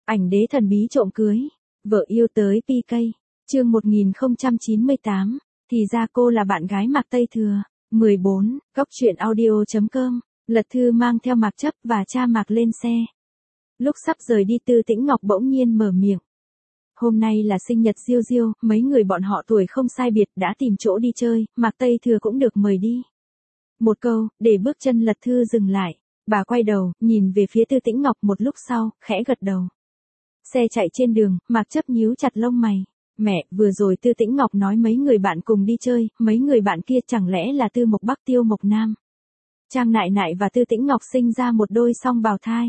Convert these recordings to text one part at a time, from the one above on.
Ảnh đế thần bí trộm cưới, vợ yêu tới PK. Chương 1098, thì ra cô là bạn gái Mạc Tây Thừa. 14, góc truyện audio.com. Lật Thư mang theo Mạc Chấp và cha Mạc lên xe. Lúc sắp rời đi Tư Tĩnh Ngọc bỗng nhiên mở miệng. Hôm nay là sinh nhật Diêu Diêu, mấy người bọn họ tuổi không sai biệt đã tìm chỗ đi chơi, Mạc Tây Thừa cũng được mời đi. Một câu, để bước chân Lật Thư dừng lại. Bà quay đầu, nhìn về phía Tư Tĩnh Ngọc một lúc sau, khẽ gật đầu. Xe chạy trên đường, Mạc Chấp nhíu chặt lông mày. Mẹ, vừa rồi Tư Tĩnh Ngọc nói mấy người bạn cùng đi chơi, mấy người bạn kia chẳng lẽ là Tư Mộc Bắc Tiêu Mộc Nam. Trang Nại Nại và Tư Tĩnh Ngọc sinh ra một đôi song bào thai.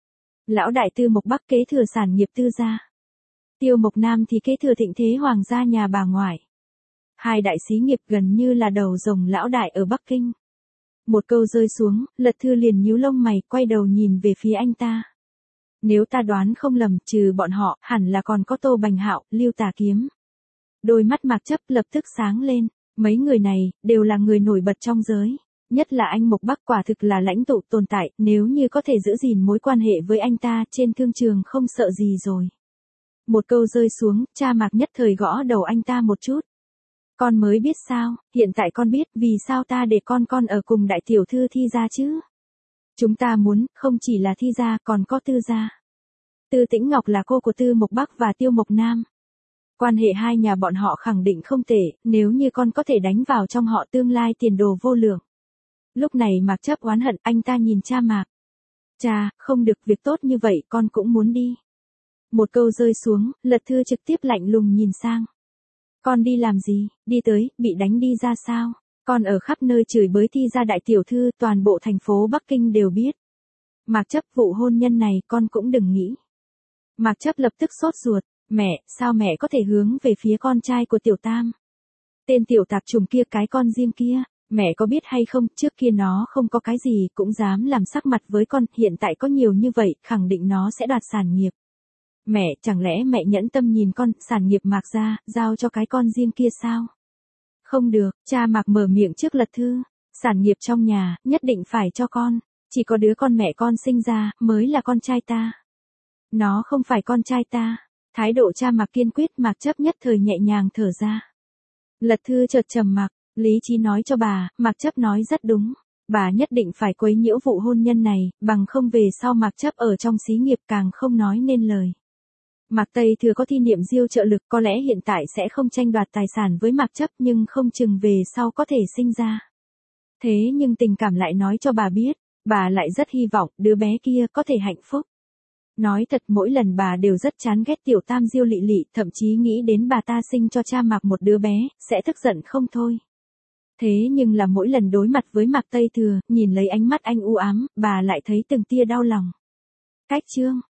Lão đại Tư Mộc Bắc kế thừa sản nghiệp Tư gia. Tiêu Mộc Nam thì kế thừa thịnh thế hoàng gia nhà bà ngoại. Hai đại xí nghiệp gần như là đầu rồng lão đại ở Bắc Kinh. Một câu rơi xuống, Lật Thư liền nhíu lông mày, quay đầu nhìn về phía anh ta. Nếu ta đoán không lầm, trừ bọn họ, hẳn là còn có Tô Bành Hạo, Lưu Tà Kiếm. Đôi mắt Mạc Chấp lập tức sáng lên, mấy người này, đều là người nổi bật trong giới. Nhất là anh Mộc Bắc quả thực là lãnh tụ tồn tại, nếu như có thể giữ gìn mối quan hệ với anh ta trên thương trường không sợ gì rồi. Một câu rơi xuống, cha Mạc nhất thời gõ đầu anh ta một chút. Con mới biết sao, hiện tại con biết vì sao ta để con ở cùng đại tiểu thư Thi gia chứ. Chúng ta muốn, không chỉ là Thi gia còn có Tư gia. Tư Tĩnh Ngọc là cô của Tư Mộc Bắc và Tiêu Mộc Nam. Quan hệ hai nhà bọn họ khẳng định không tệ, nếu như con có thể đánh vào trong họ tương lai tiền đồ vô lượng. Lúc này Mạc Chấp oán hận, anh ta nhìn cha Mạc. Cha, không được, việc tốt như vậy con cũng muốn đi. Một câu rơi xuống, Lật Thư trực tiếp lạnh lùng nhìn sang. Con đi làm gì, đi tới, bị đánh đi ra sao? Con ở khắp nơi chửi bới Thi gia đại tiểu thư, toàn bộ thành phố Bắc Kinh đều biết. Mạc Chấp, vụ hôn nhân này con cũng đừng nghĩ. Mạc Chấp lập tức sốt ruột, mẹ, sao mẹ có thể hướng về phía con trai của Tiểu Tam? Tên tiểu tạp trùng kia, cái con riêng kia, mẹ có biết hay không, trước kia nó không có cái gì cũng dám làm sắc mặt với con, hiện tại có nhiều như vậy, khẳng định nó sẽ đoạt sản nghiệp. Mẹ, chẳng lẽ mẹ nhẫn tâm nhìn con, sản nghiệp Mạc gia, giao cho cái con riêng kia sao? Không được, cha Mạc mở miệng trước Lật Thư, sản nghiệp trong nhà, nhất định phải cho con, chỉ có đứa con mẹ con sinh ra, mới là con trai ta. Nó không phải con trai ta. Thái độ cha Mạc kiên quyết, Mạc Chấp nhất thời nhẹ nhàng thở ra. Lật Thư chợt trầm mặc, lý trí nói cho bà, Mạc Chấp nói rất đúng. Bà nhất định phải quấy nhiễu vụ hôn nhân này, bằng không về sau Mạc Chấp ở trong xí nghiệp càng không nói nên lời. Mạc Tây Thừa có thi niệm Diêu trợ lực, có lẽ hiện tại sẽ không tranh đoạt tài sản với Mạc Chấp, nhưng không chừng về sau có thể sinh ra. Thế nhưng tình cảm lại nói cho bà biết, bà lại rất hy vọng đứa bé kia có thể hạnh phúc. Nói thật, mỗi lần bà đều rất chán ghét Tiểu Tam Diêu Lị Lị, thậm chí nghĩ đến bà ta sinh cho cha Mạc một đứa bé, sẽ tức giận không thôi. Thế nhưng là mỗi lần đối mặt với Mạc Tây Thừa, nhìn lấy ánh mắt anh u ám, bà lại thấy từng tia đau lòng. Cách chương